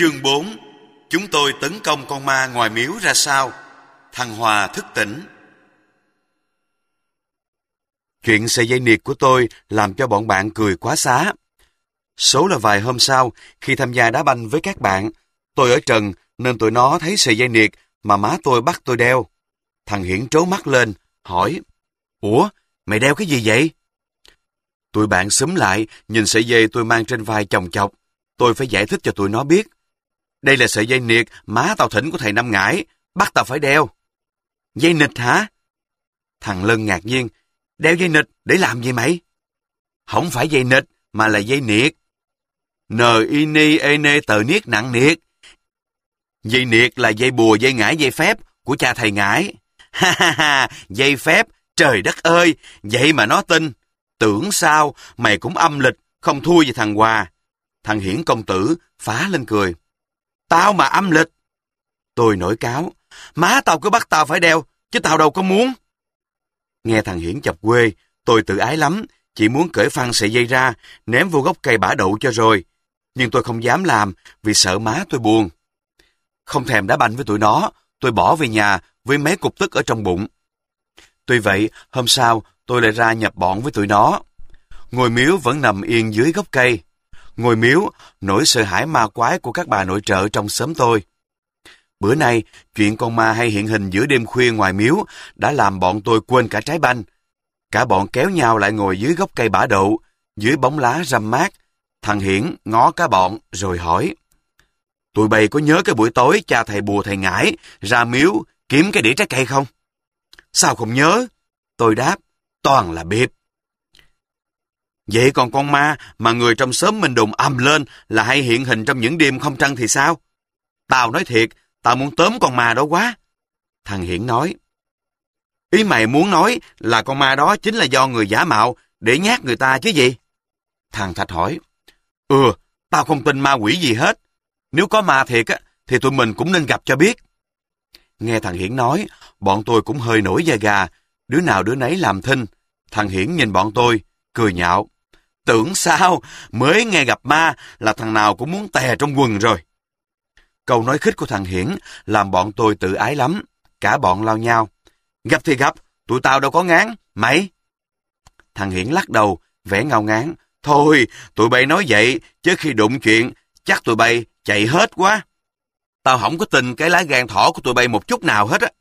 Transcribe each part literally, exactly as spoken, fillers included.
Chương bốn. Chúng tôi tấn công con ma ngoài miếu ra sao? Thằng Hòa thức tỉnh. Chuyện sợi dây niệt của tôi làm cho bọn bạn cười quá xá. Số là vài hôm sau, khi tham gia đá banh với các bạn, tôi ở trần nên tụi nó thấy sợi dây niệt mà má tôi bắt tôi đeo. Thằng Hiển trố mắt lên, hỏi: "Ủa, mày đeo cái gì vậy?" Tụi bạn xúm lại, nhìn sợi dây tôi mang trên vai chồng chọc. Tôi phải giải thích cho tụi nó biết. Đây là sợi dây niệt má tao thỉnh của thầy Năm Ngải, bắt tao phải đeo. Dây nịch hả? Thằng Lân ngạc nhiên. Đeo dây nịch để làm gì mày? Không phải dây nịch, mà là dây niệt. N i ni e nê tờ niết nặng niệt. Dây niệt là dây bùa, dây ngải, dây phép của cha thầy Ngải. Ha ha ha, dây phép, trời đất ơi, vậy mà nó tin. Tưởng sao, mày cũng âm lịch, không thua gì thằng Hòa. Thằng Hiển công tử phá lên cười. Tao mà âm lịch. Tôi nổi cáo. Má tao cứ bắt tao phải đeo, chứ tao đâu có muốn. Nghe thằng Hiển chọc quê, tôi tự ái lắm, chỉ muốn cởi phăng sợi dây ra, ném vô gốc cây bả đậu cho rồi. Nhưng tôi không dám làm, vì sợ má tôi buồn. Không thèm đá banh với tụi nó, tôi bỏ về nhà với mấy cục tức ở trong bụng. Tuy vậy, hôm sau, tôi lại ra nhập bọn với tụi nó. Ngôi miếu vẫn nằm yên dưới gốc cây. Ngôi miếu, nỗi sợ hãi ma quái của các bà nội trợ trong xóm tôi. Bữa nay, chuyện con ma hay hiện hình giữa đêm khuya ngoài miếu đã làm bọn tôi quên cả trái banh. Cả bọn kéo nhau lại ngồi dưới gốc cây bả đậu, dưới bóng lá râm mát. Thằng Hiển ngó cả bọn rồi hỏi: Tụi bay có nhớ cái buổi tối cha thầy bùa thầy Ngải ra miếu kiếm cái đĩa trái cây không? Sao không nhớ? Tôi đáp: toàn là bịp. Vậy còn con ma mà người trong xóm mình đồn ầm lên là hay hiện hình trong những đêm không trăng thì sao? Tao nói thiệt, tao muốn tóm con ma đó quá. Thằng Hiển nói: Ý mày muốn nói là con ma đó chính là do người giả mạo để nhát người ta chứ gì? Thằng Thạch hỏi: Ừ, tao không tin ma quỷ gì hết. Nếu có ma thiệt á, thì tụi mình cũng nên gặp cho biết. Nghe thằng Hiển nói, bọn tôi cũng hơi nổi da gà, đứa nào đứa nấy làm thinh. Thằng Hiển nhìn bọn tôi, cười nhạo: Tưởng sao, mới nghe gặp ma là thằng nào cũng muốn tè trong quần rồi. Câu nói khích của thằng Hiển làm bọn tôi tự ái lắm. Cả bọn lao nhau: Gặp thì gặp, tụi tao đâu có ngán, mày. Thằng Hiển lắc đầu, vẻ ngao ngán: Thôi, tụi bay nói vậy, chứ khi đụng chuyện, chắc tụi bay chạy hết quá. Tao không có tin cái lá gan thỏ của tụi bay một chút nào hết á.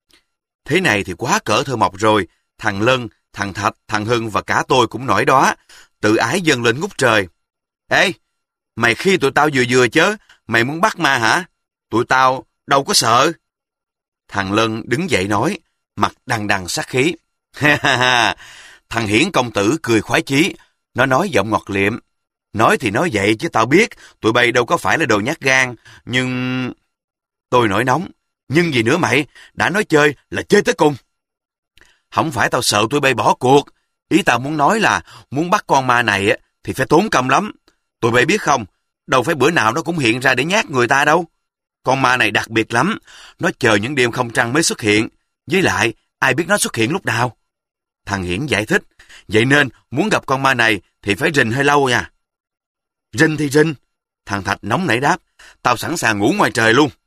Thế này thì quá cỡ thơ mộc rồi. Thằng Lân, thằng Thạch, thằng Hưng và cả tôi cũng nổi đó. Tự ái dâng lên ngút trời. Ê, mày khi tụi tao vừa vừa chớ, mày muốn bắt ma hả? Tụi tao đâu có sợ. Thằng Lân đứng dậy nói, mặt đằng đằng sát khí. Ha ha ha, thằng Hiển công tử cười khoái chí. Nó nói giọng ngọt liệm. Nói thì nói vậy chứ tao biết tụi bay đâu có phải là đồ nhát gan. Nhưng... Tôi nổi nóng. Nhưng gì nữa mày? Đã nói chơi là chơi tới cùng. Không phải tao sợ tụi bay bỏ cuộc. Ý tao muốn nói là muốn bắt con ma này thì phải tốn công lắm. Tụi bay biết không, đâu phải bữa nào nó cũng hiện ra để nhát người ta đâu. Con ma này đặc biệt lắm. Nó chờ những đêm không trăng mới xuất hiện. Với lại, ai biết nó xuất hiện lúc nào? Thằng Hiển giải thích. Vậy nên, muốn gặp con ma này thì phải rình hơi lâu nha. Rình thì rình. Thằng Thạch nóng nảy đáp. Tao sẵn sàng ngủ ngoài trời luôn.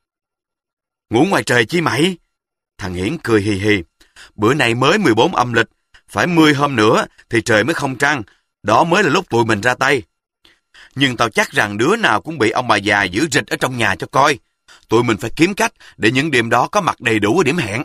Ngủ ngoài trời chi mày? Thằng Hiển cười hì hì. Bữa nay mới mười bốn âm lịch. Phải mười hôm nữa thì trời mới không trăng. Đó mới là lúc tụi mình ra tay. Nhưng tao chắc rằng đứa nào cũng bị ông bà già giữ rịch ở trong nhà cho coi. Tụi mình phải kiếm cách để những đêm đó có mặt đầy đủ ở điểm hẹn.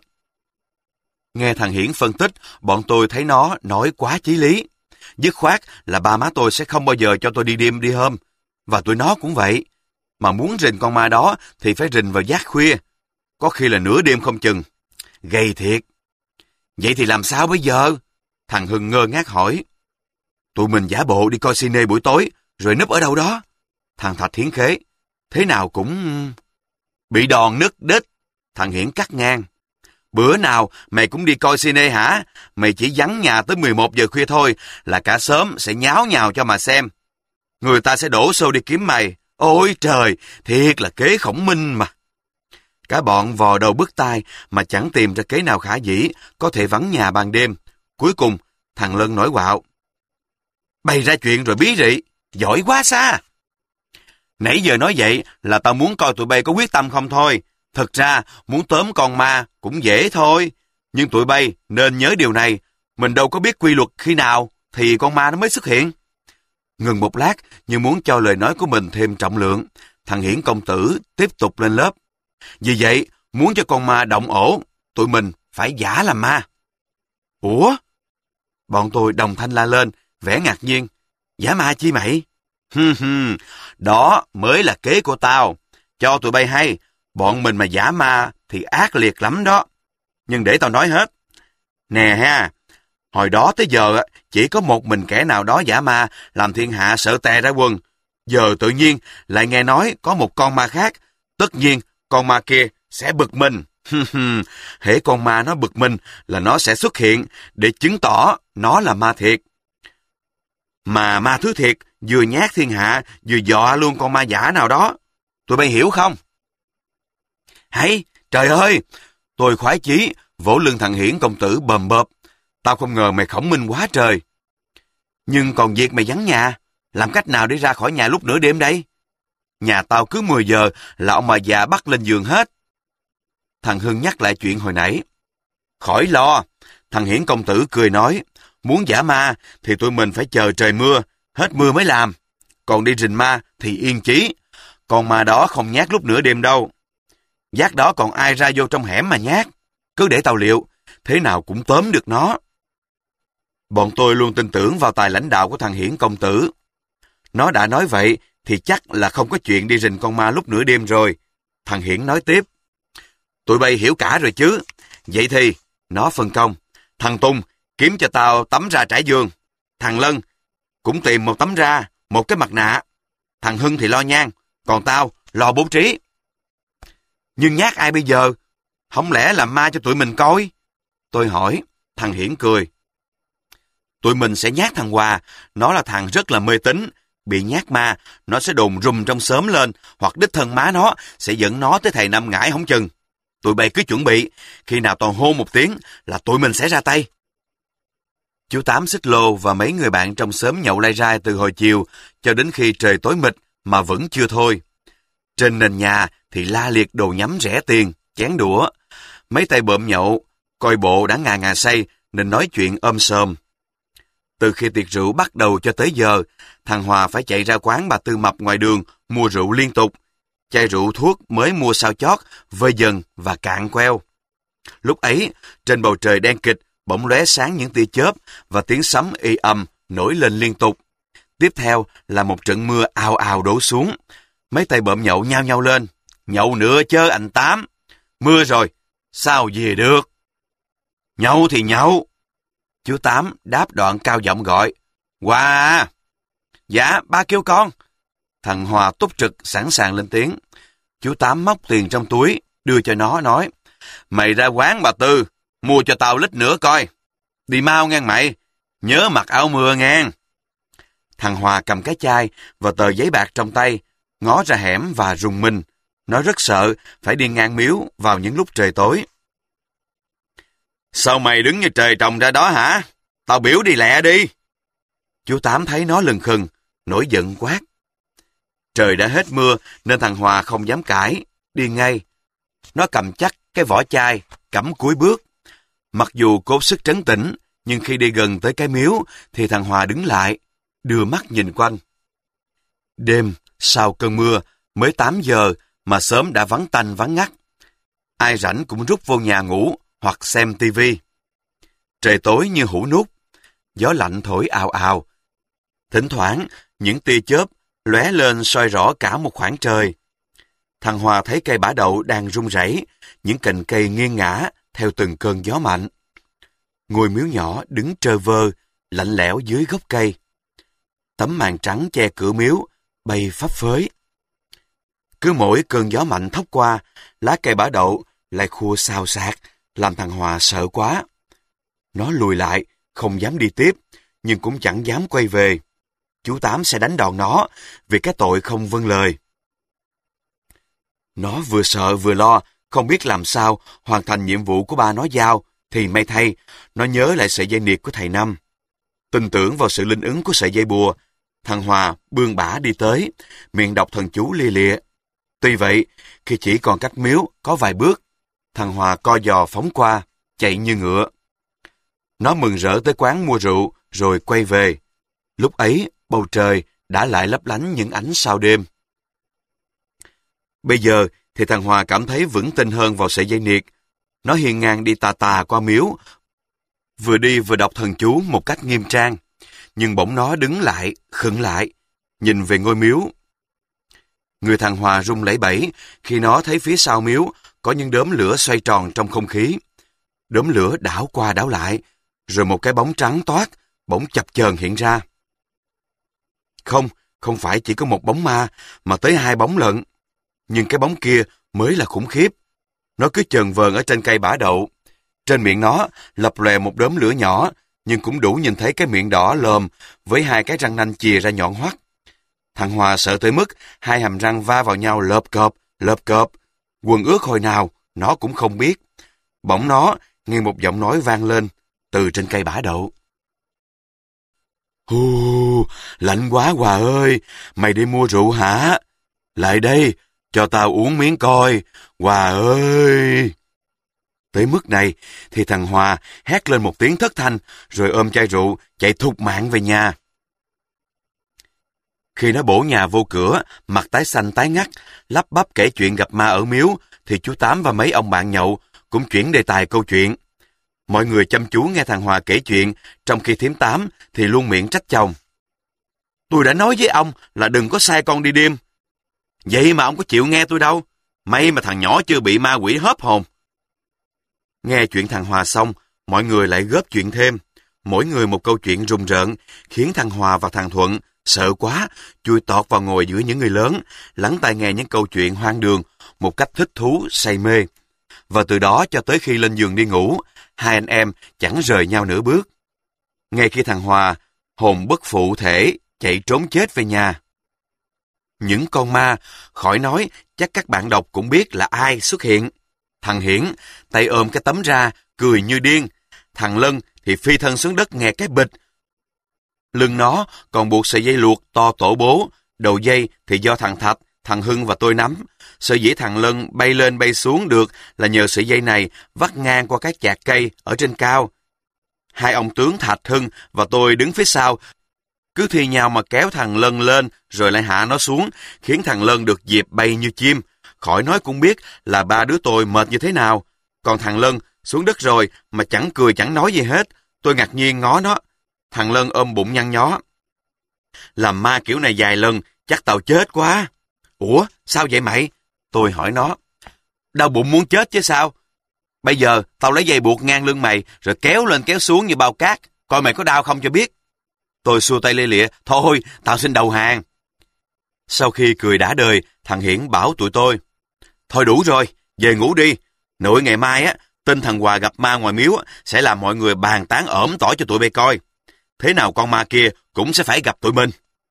Nghe thằng Hiển phân tích, bọn tôi thấy nó nói quá chí lý. Dứt khoát là ba má tôi sẽ không bao giờ cho tôi đi đêm đi hôm. Và tụi nó cũng vậy. Mà muốn rình con ma đó thì phải rình vào giát khuya. Có khi là nửa đêm không chừng. Gầy thiệt. Vậy thì làm sao bây giờ? Thằng Hưng ngơ ngác hỏi. Tụi mình giả bộ đi coi cine buổi tối, rồi núp ở đâu đó. Thằng Thạch hiến khế. Thế nào cũng... Bị đòn nứt đít. Thằng Hiển cắt ngang. Bữa nào mày cũng đi coi cine hả? Mày chỉ vắng nhà tới mười một giờ khuya thôi là cả xóm sẽ nháo nhào cho mà xem. Người ta sẽ đổ xô đi kiếm mày. Ôi trời, thiệt là kế khổng minh mà. Cả bọn vò đầu bứt tai mà chẳng tìm ra kế nào khả dĩ có thể vắng nhà ban đêm. Cuối cùng, thằng Lân nổi quạo. Bày ra chuyện rồi bí rị, giỏi quá xa. Nãy giờ nói vậy là tao muốn coi tụi bay có quyết tâm không thôi. Thật ra, muốn tóm con ma cũng dễ thôi. Nhưng tụi bay nên nhớ điều này, mình đâu có biết quy luật khi nào thì con ma nó mới xuất hiện. Ngừng một lát, như muốn cho lời nói của mình thêm trọng lượng, thằng Hiển công tử tiếp tục lên lớp. Vì vậy, muốn cho con ma động ổ, tụi mình phải giả làm ma. Ủa? Bọn tôi đồng thanh la lên, vẻ ngạc nhiên. Giả ma chi mày? Hừm hừm, đó mới là kế của tao. Cho tụi bay hay, bọn mình mà giả ma thì ác liệt lắm đó. Nhưng để tao nói hết. Nè ha, hồi đó tới giờ chỉ có một mình kẻ nào đó giả ma làm thiên hạ sợ tè ra quần. Giờ tự nhiên lại nghe nói có một con ma khác. Tất nhiên con ma kia sẽ bực mình. Hễ con ma nó bực mình là nó sẽ xuất hiện để chứng tỏ nó là ma thiệt. Mà ma thứ thiệt vừa nhát thiên hạ vừa dọa luôn con ma giả nào đó. Tụi bay hiểu không? Hay, trời ơi! Tôi khoái chí vỗ lưng thằng Hiển công tử bầm bợp. Tao không ngờ mày khổng minh quá trời. Nhưng còn việc mày vắng nhà, làm cách nào để ra khỏi nhà lúc nửa đêm đây? Nhà tao cứ mười giờ là ông bà già bắt lên giường hết. Thằng Hưng nhắc lại chuyện hồi nãy. Khỏi lo, thằng Hiển công tử cười nói, muốn giả ma thì tụi mình phải chờ trời mưa, hết mưa mới làm. Còn đi rình ma thì yên chí, con ma đó không nhát lúc nửa đêm đâu. Giác đó còn ai ra vô trong hẻm mà nhát, cứ để tao liệu, thế nào cũng tóm được nó. Bọn tôi luôn tin tưởng vào tài lãnh đạo của thằng Hiển công tử. Nó đã nói vậy thì chắc là không có chuyện đi rình con ma lúc nửa đêm rồi. Thằng Hiển nói tiếp. Tụi bay hiểu cả rồi chứ. Vậy thì, nó phân công. Thằng Tùng kiếm cho tao tấm ra trải giường. Thằng Lân cũng tìm một tấm ra, một cái mặt nạ. Thằng Hưng thì lo nhang, còn tao lo bố trí. Nhưng nhát ai bây giờ? Không lẽ làm ma cho tụi mình coi? Tôi hỏi, thằng Hiển cười. Tụi mình sẽ nhát thằng Hòa, nó là thằng rất là mê tín. Bị nhát ma, nó sẽ đồn rùm trong xóm lên, hoặc đích thân má nó sẽ dẫn nó tới thầy Năm Ngải không chừng. Tụi bay cứ chuẩn bị, khi nào toàn hô một tiếng là tụi mình sẽ ra tay. Chú Tám xích lô và mấy người bạn trong xóm nhậu lai rai từ hồi chiều cho đến khi trời tối mịt mà vẫn chưa thôi. Trên nền nhà thì la liệt đồ nhắm rẻ tiền, chén đũa. Mấy tay bợm nhậu, coi bộ đã ngà ngà say nên nói chuyện ôm sòm. Từ khi tiệc rượu bắt đầu cho tới giờ, thằng Hòa phải chạy ra quán bà Tư Mập ngoài đường mua rượu liên tục. Chai rượu thuốc mới mua sao chót, vơi dần và cạn queo. Lúc ấy, trên bầu trời đen kịch, bỗng lóe sáng những tia chớp và tiếng sấm y ầm nổi lên liên tục. Tiếp theo là một trận mưa ào ào đổ xuống. Mấy tay bợm nhậu nhao nhao lên. Nhậu nữa chớ anh Tám. Mưa rồi, sao về được? Nhậu thì nhậu. Chú Tám đáp đoạn cao giọng gọi. Hòa à! Dạ, ba kêu con. Thằng Hòa túc trực sẵn sàng lên tiếng. Chú Tám móc tiền trong túi, đưa cho nó nói. Mày ra quán bà Tư, mua cho tao lít nữa coi. Đi mau ngang mày, nhớ mặc áo mưa ngang. Thằng Hòa cầm cái chai và tờ giấy bạc trong tay, ngó ra hẻm và rùng mình. Nó rất sợ phải đi ngang miếu vào những lúc trời tối. Sao mày đứng như trời trồng ra đó hả? Tao biểu đi lẹ đi. Chú Tám thấy nó lừng khừng, nổi giận quát. Trời đã hết mưa nên thằng Hòa không dám cãi, đi ngay. Nó cầm chắc cái vỏ chai, cắm cúi bước. Mặc dù cố sức trấn tĩnh, nhưng khi đi gần tới cái miếu thì thằng Hòa đứng lại, đưa mắt nhìn quanh. Đêm, sau cơn mưa, mới tám giờ mà sớm đã vắng tanh vắng ngắt. Ai rảnh cũng rút vô nhà ngủ hoặc xem tivi. Trời tối như hũ nút, gió lạnh thổi ào ào. Thỉnh thoảng, những tia chớp lóe lên soi rõ cả một khoảng trời. Thằng Hòa thấy cây bả đậu đang rung rẩy, những cành cây nghiêng ngã theo từng cơn gió mạnh. Ngôi miếu nhỏ đứng trơ vơ, lạnh lẽo dưới gốc cây. Tấm màn trắng che cửa miếu, bay phấp phới. Cứ mỗi cơn gió mạnh thốc qua, lá cây bả đậu lại khua xào xạc, làm thằng Hòa sợ quá. Nó lùi lại, không dám đi tiếp, nhưng cũng chẳng dám quay về. Chú Tám sẽ đánh đòn nó vì cái tội không vâng lời. Nó vừa sợ vừa lo, không biết làm sao hoàn thành nhiệm vụ của ba nó giao, thì may thay, nó nhớ lại sợi dây niệt của thầy Năm. Tin tưởng vào sự linh ứng của sợi dây bùa, Thằng Hòa bươn bả đi tới, miệng đọc thần chú lia lịa. Tuy vậy, khi chỉ còn cách miếu có vài bước, thằng Hòa co giò phóng qua, chạy như ngựa. Nó mừng rỡ tới quán mua rượu, rồi quay về. Lúc ấy, bầu trời đã lại lấp lánh những ánh sao đêm. Bây giờ thì thằng Hòa cảm thấy vững tin hơn vào sợi dây niệt. Nó hiên ngang đi tà tà qua miếu, vừa đi vừa đọc thần chú một cách nghiêm trang. Nhưng bỗng nó đứng lại, khựng lại, nhìn về ngôi miếu. Người thằng Hòa run lẩy bẩy khi nó thấy phía sau miếu có những đốm lửa xoay tròn trong không khí. Đốm lửa đảo qua đảo lại, rồi một cái bóng trắng toát bỗng chập chờn hiện ra. Không, không phải chỉ có một bóng ma, mà tới hai bóng lận. Nhưng cái bóng kia mới là khủng khiếp. Nó cứ chờn vờn ở trên cây bả đậu. Trên miệng nó lập lòe một đốm lửa nhỏ, nhưng cũng đủ nhìn thấy cái miệng đỏ lòm với hai cái răng nanh chìa ra nhọn hoắt. Thằng Hòa sợ tới mức hai hàm răng va vào nhau lợp cộp, lợp cộp. Quần ướt hồi nào, nó cũng không biết. Bỗng nó nghe một giọng nói vang lên từ trên cây bả đậu. Hù, lạnh quá Hòa ơi, mày đi mua rượu hả? Lại đây, cho tao uống miếng coi, Hòa ơi! Tới mức này thì thằng Hòa hét lên một tiếng thất thanh, rồi ôm chai rượu chạy thục mạng về nhà. Khi nó bổ nhà vô cửa, mặt tái xanh tái ngắt, lắp bắp kể chuyện gặp ma ở miếu, thì chú Tám và mấy ông bạn nhậu cũng chuyển đề tài câu chuyện. Mọi người chăm chú nghe thằng Hòa kể chuyện, trong khi thím Tám thì luôn miệng trách chồng. Tôi đã nói với ông là đừng có sai con đi đêm. Vậy mà ông có chịu nghe tôi đâu. May mà thằng nhỏ chưa bị ma quỷ hớp hồn. Nghe chuyện thằng Hòa xong, mọi người lại góp chuyện thêm. Mỗi người một câu chuyện rùng rợn, khiến thằng Hòa và thằng Thuận sợ quá, chui tọt vào ngồi giữa những người lớn, lắng tai nghe những câu chuyện hoang đường, một cách thích thú, say mê. Và từ đó cho tới khi lên giường đi ngủ, hai anh em chẳng rời nhau nửa bước. Ngay khi thằng Hòa, hồn bất phụ thể, chạy trốn chết về nhà. Những con ma, khỏi nói, chắc các bạn đọc cũng biết là ai xuất hiện. Thằng Hiển, tay ôm cái tấm ra, cười như điên. Thằng Lân thì phi thân xuống đất nghe cái bịch. Lưng nó còn buộc sợi dây luộc to tổ bố, đầu dây thì do thằng Thạch, thằng Hưng và tôi nắm. Sợi dĩ thằng Lân bay lên bay xuống được là nhờ sợi dây này vắt ngang qua các chạc cây ở trên cao. Hai ông tướng Thạch, Hưng và tôi đứng phía sau, cứ thi nhau mà kéo thằng Lân lên rồi lại hạ nó xuống, khiến thằng Lân được dịp bay như chim. Khỏi nói cũng biết là ba đứa tôi mệt như thế nào. Còn thằng Lân xuống đất rồi mà chẳng cười chẳng nói gì hết. Tôi ngạc nhiên ngó nó. Thằng Lân ôm bụng nhăn nhó. Làm ma kiểu này vài lần, chắc tao chết quá. Ủa, sao vậy mày? Tôi hỏi nó. Đau bụng muốn chết chứ sao? Bây giờ tao lấy dây buộc ngang lưng mày, rồi kéo lên kéo xuống như bao cát. Coi mày có đau không cho biết. Tôi xua tay lia lịa. Thôi, tao xin đầu hàng. Sau khi cười đã đời, thằng Hiển bảo tụi tôi. Thôi đủ rồi, về ngủ đi. Nội ngày mai á, tin thằng Hòa gặp ma ngoài miếu sẽ làm mọi người bàn tán ỏm tỏi cho tụi bay coi. Thế nào con ma kia cũng sẽ phải gặp tụi mình.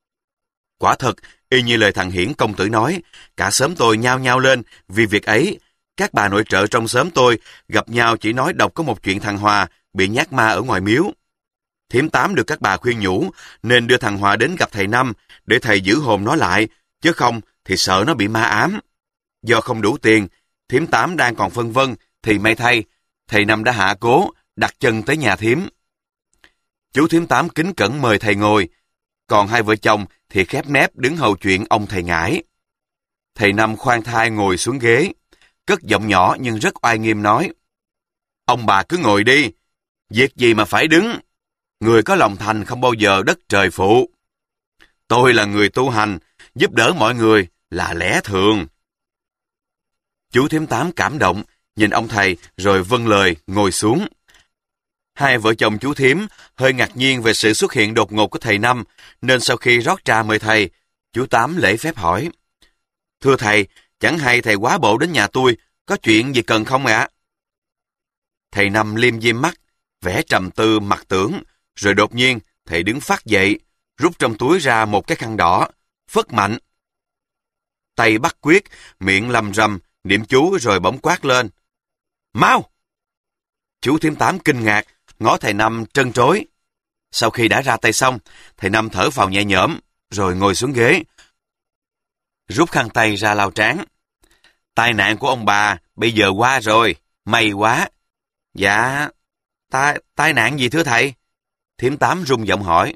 Quả thật, y như lời thằng Hiển công tử nói, cả xóm tôi nhao nhao lên vì việc ấy. Các bà nội trợ trong xóm tôi gặp nhau chỉ nói đọc có một chuyện thằng Hòa bị nhát ma ở ngoài miếu. Thím Tám được các bà khuyên nhủ nên đưa thằng Hòa đến gặp thầy Năm để thầy giữ hồn nó lại, chứ không thì sợ nó bị ma ám. Do không đủ tiền, thím Tám đang còn phân vân thì may thay, thầy Năm đã hạ cố đặt chân tới nhà thím. Chú thím Tám kính cẩn mời thầy ngồi, còn hai vợ chồng thì khép nép đứng hầu chuyện ông thầy Ngải. Thầy Năm khoan thai ngồi xuống ghế, cất giọng nhỏ nhưng rất oai nghiêm nói. Ông bà cứ ngồi đi, việc gì mà phải đứng. Người có lòng thành không bao giờ đất trời phụ. Tôi là người tu hành, giúp đỡ mọi người là lẽ thường. Chú thím Tám cảm động, nhìn ông thầy rồi vâng lời ngồi xuống. Hai vợ chồng chú thím hơi ngạc nhiên về sự xuất hiện đột ngột của thầy Năm, nên sau khi rót trà mời thầy, chú Tám lễ phép hỏi. Thưa thầy, chẳng hay thầy quá bộ đến nhà tôi, có chuyện gì cần không ạ? Thầy Năm liêm diêm mắt, vẻ trầm tư mặt tưởng, rồi đột nhiên thầy đứng phắt dậy, rút trong túi ra một cái khăn đỏ, phất mạnh. Tay bắt quyết, miệng lầm rầm, niệm chú rồi bỗng quát lên. Mau! Chú thím Tám kinh ngạc, ngó thầy Năm trân trối. Sau khi đã ra tay xong, thầy Năm thở phào nhẹ nhõm, rồi ngồi xuống ghế. Rút khăn tay ra lau trán. Tai nạn của ông bà bây giờ qua rồi, may quá. Dạ, tai, tai nạn gì thưa thầy? Thím Tám rung giọng hỏi.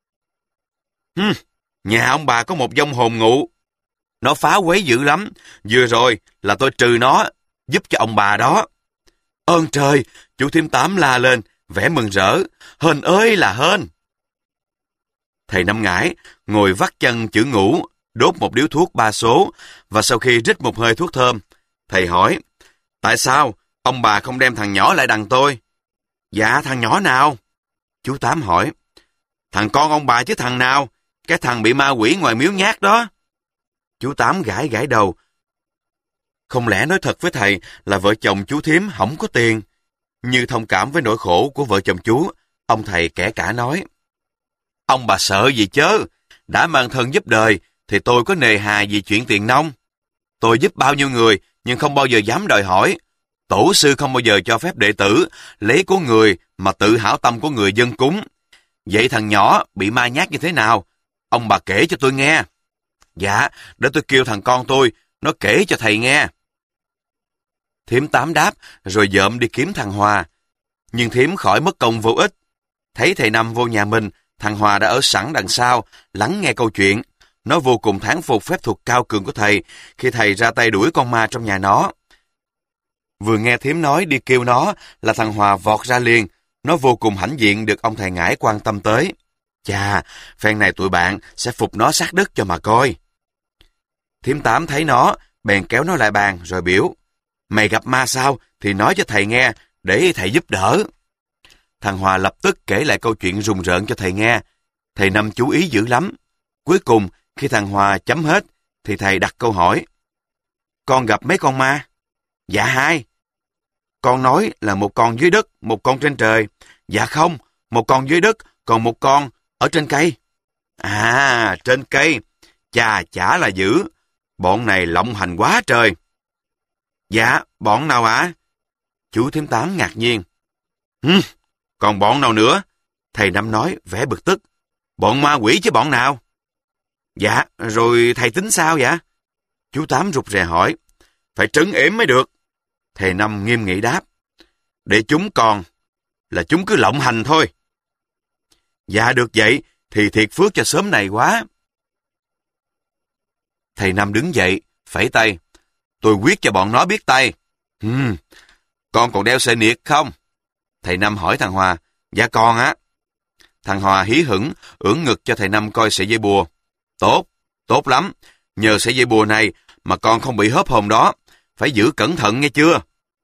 Hừm, nhà ông bà có một vong hồn ngụ. Nó phá quấy dữ lắm, vừa rồi là tôi trừ nó, giúp cho ông bà đó. Ơn trời, chú Thím Tám la lên, vẻ mừng rỡ, hên ơi là hên. Thầy Năm Ngải ngồi vắt chân chữ ngủ, đốt một điếu thuốc ba số, và sau khi rít một hơi thuốc thơm, thầy hỏi, tại sao ông bà không đem thằng nhỏ lại đằng tôi? Dạ, thằng nhỏ nào? Chú Tám hỏi. Thằng con ông bà chứ thằng nào? Cái thằng bị ma quỷ ngoài miếu nhát đó. Chú Tám gãi gãi đầu. Không lẽ nói thật với thầy là vợ chồng chú Thím không có tiền? Như thông cảm với nỗi khổ của vợ chồng chú, ông thầy kẻ cả nói. Ông bà sợ gì chớ? Đã mang thân giúp đời, thì tôi có nề hà gì chuyện tiền nong. Tôi giúp bao nhiêu người, nhưng không bao giờ dám đòi hỏi. Tổ sư không bao giờ cho phép đệ tử lấy của người mà tự hảo tâm của người dân cúng. Vậy thằng nhỏ bị ma nhát như thế nào? Ông bà kể cho tôi nghe. Dạ, để tôi kêu thằng con tôi, nó kể cho thầy nghe. Thím Tám đáp, rồi dợm đi kiếm thằng Hòa. Nhưng thím khỏi mất công vô ích. Thấy thầy Năm vô nhà mình, thằng Hòa đã ở sẵn đằng sau, lắng nghe câu chuyện. Nó vô cùng thán phục phép thuật cao cường của thầy khi thầy ra tay đuổi con ma trong nhà nó. Vừa nghe thím nói đi kêu nó là thằng Hòa vọt ra liền. Nó vô cùng hãnh diện được ông thầy Ngải quan tâm tới. Chà, phen này tụi bạn sẽ phục nó sát đất cho mà coi. Thím Tám thấy nó, bèn kéo nó lại bàn rồi biểu. Mày gặp ma sao thì nói cho thầy nghe, để thầy giúp đỡ. Thằng Hòa lập tức kể lại câu chuyện rùng rợn cho thầy nghe. Thầy Năm chú ý dữ lắm. Cuối cùng, khi thằng Hòa chấm hết, thì thầy đặt câu hỏi. Con gặp mấy con ma? Dạ hai. Con nói là một con dưới đất, một con trên trời. Dạ không, một con dưới đất, còn một con ở trên cây. À, trên cây. Chà, chả là dữ. Bọn này lộng hành quá trời. Dạ, bọn nào ạ? À? Chú Thím Tám ngạc nhiên. Hừm, còn bọn nào nữa? Thầy Năm nói vẻ bực tức. Bọn ma quỷ chứ bọn nào? Dạ, rồi thầy tính sao vậy? Chú Tám rụt rè hỏi. Phải trấn ếm mới được. Thầy Năm nghiêm nghị đáp. Để chúng còn, là chúng cứ lộng hành thôi. Dạ được vậy, thì thiệt phước cho sớm này quá. Thầy Năm đứng dậy, phẩy tay. Tôi quyết cho bọn nó biết tay. Hmm, con còn đeo sợi niệt không? Thầy Năm hỏi thằng Hòa. Dạ con á. Thằng Hòa hí hửng, ưỡn ngực cho thầy Năm coi sợi dây bùa. Tốt, tốt lắm. Nhờ sợi dây bùa này mà con không bị hớp hồn đó. Phải giữ cẩn thận nghe chưa?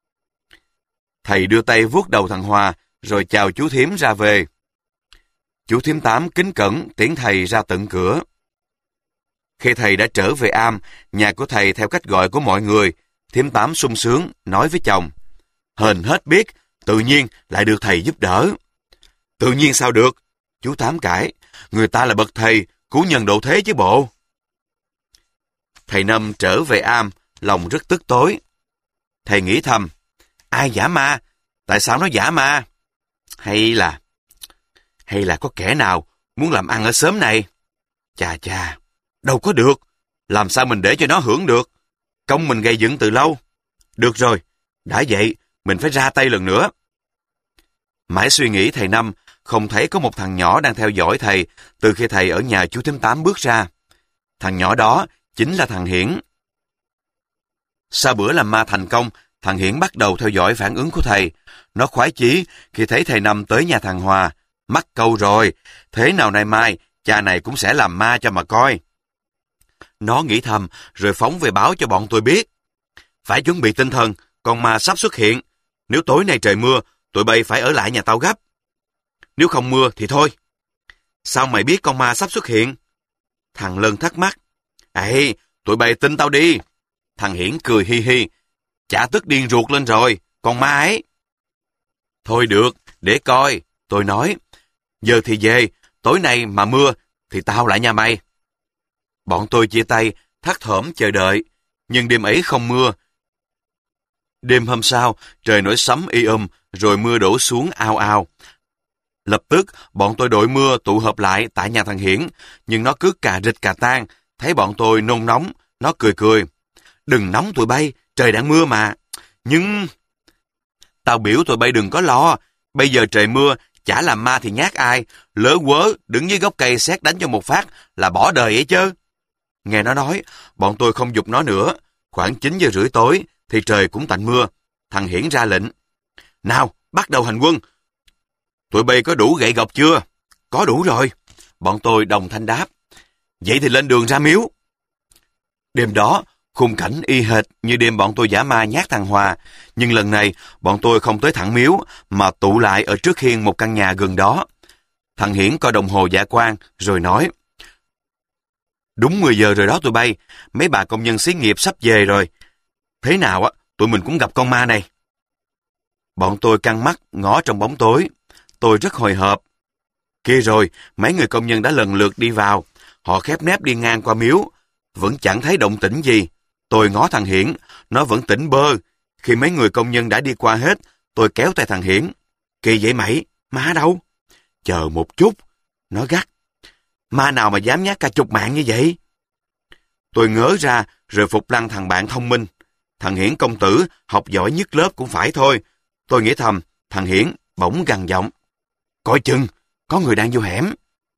Thầy đưa tay vuốt đầu thằng Hòa, rồi chào chú Thím ra về. Chú Thím Tám kính cẩn tiễn thầy ra tận cửa. Khi thầy đã trở về am, nhà của thầy theo cách gọi của mọi người, Thím Tám sung sướng nói với chồng. Hên hết biết, tự nhiên lại được thầy giúp đỡ. Tự nhiên sao được? Chú Tám cãi. Người ta là bậc thầy, cứu nhân độ thế chứ bộ. Thầy Năm trở về am, lòng rất tức tối. Thầy nghĩ thầm. Ai giả ma? Tại sao nó giả ma? Hay là... Hay là có kẻ nào muốn làm ăn ở xóm này? Chà chà, đâu có được. Làm sao mình để cho nó hưởng được? Công mình gây dựng từ lâu. Được rồi, đã vậy, mình phải ra tay lần nữa. Mãi suy nghĩ thầy Năm không thấy có một thằng nhỏ đang theo dõi thầy từ khi thầy ở nhà chú Thím Tám bước ra. Thằng nhỏ đó chính là thằng Hiển. Sau bữa làm ma thành công, thằng Hiển bắt đầu theo dõi phản ứng của thầy. Nó khoái chí khi thấy thầy Năm tới nhà thằng Hòa. Mắc câu rồi, thế nào nay mai, cha này cũng sẽ làm ma cho mà coi. Nó nghĩ thầm, rồi phóng về báo cho bọn tôi biết. Phải chuẩn bị tinh thần, con ma sắp xuất hiện. Nếu tối nay trời mưa, tụi bay phải ở lại nhà tao gấp. Nếu không mưa thì thôi. Sao mày biết con ma sắp xuất hiện? Thằng Lân thắc mắc. Ê, tụi bay tin tao đi. Thằng Hiển cười hi hi. Chả tức điên ruột lên rồi, con ma ấy. Thôi được, để coi. Tôi nói, giờ thì về, tối nay mà mưa thì tao lại nhà mày. Bọn tôi chia tay, thắt thỏm chờ đợi, nhưng đêm ấy không mưa. Đêm hôm sau, trời nổi sấm y um, rồi mưa đổ xuống ao ao. Lập tức, bọn tôi đội mưa tụ hợp lại tại nhà thằng Hiển, nhưng nó cứ cà rịch cà tan, thấy bọn tôi nôn nóng, nó cười cười. Đừng nóng tụi bay, trời đang mưa mà. Nhưng... Tao biểu tụi bay đừng có lo, bây giờ trời mưa, chả làm ma thì nhát ai, lỡ quớ, đứng dưới gốc cây sét đánh cho một phát là bỏ đời ấy chứ. Nghe nó nói, bọn tôi không giục nó nữa. Khoảng chín giờ rưỡi tối thì trời cũng tạnh mưa. Thằng Hiển ra lệnh. Nào, bắt đầu hành quân. Tụi bay có đủ gậy gộc chưa? Có đủ rồi. Bọn tôi đồng thanh đáp. Vậy thì lên đường ra miếu. Đêm đó, khung cảnh y hệt như đêm bọn tôi giả ma nhát thằng Hòa. Nhưng lần này, bọn tôi không tới thẳng miếu, mà tụ lại ở trước hiên một căn nhà gần đó. Thằng Hiển coi đồng hồ dạ quang, rồi nói. Đúng mười giờ rồi đó tụi bay, mấy bà công nhân xí nghiệp sắp về rồi. Thế nào á, tụi mình cũng gặp con ma này. Bọn tôi căng mắt, ngó trong bóng tối. Tôi rất hồi hộp. Kia rồi, mấy người công nhân đã lần lượt đi vào. Họ khép nép đi ngang qua miếu. Vẫn chẳng thấy động tĩnh gì. Tôi ngó thằng Hiển, nó vẫn tỉnh bơ. Khi mấy người công nhân đã đi qua hết, tôi kéo tay thằng Hiển. Kỳ vậy mày, ma đâu? Chờ một chút. Nó gắt. Ma nào mà dám nhát cả chục mạng như vậy? Tôi ngớ ra, rồi phục lăng thằng bạn thông minh. Thằng Hiển công tử, học giỏi nhất lớp cũng phải thôi. Tôi nghĩ thầm, thằng Hiển bỗng gằn giọng. Coi chừng, có người đang vô hẻm.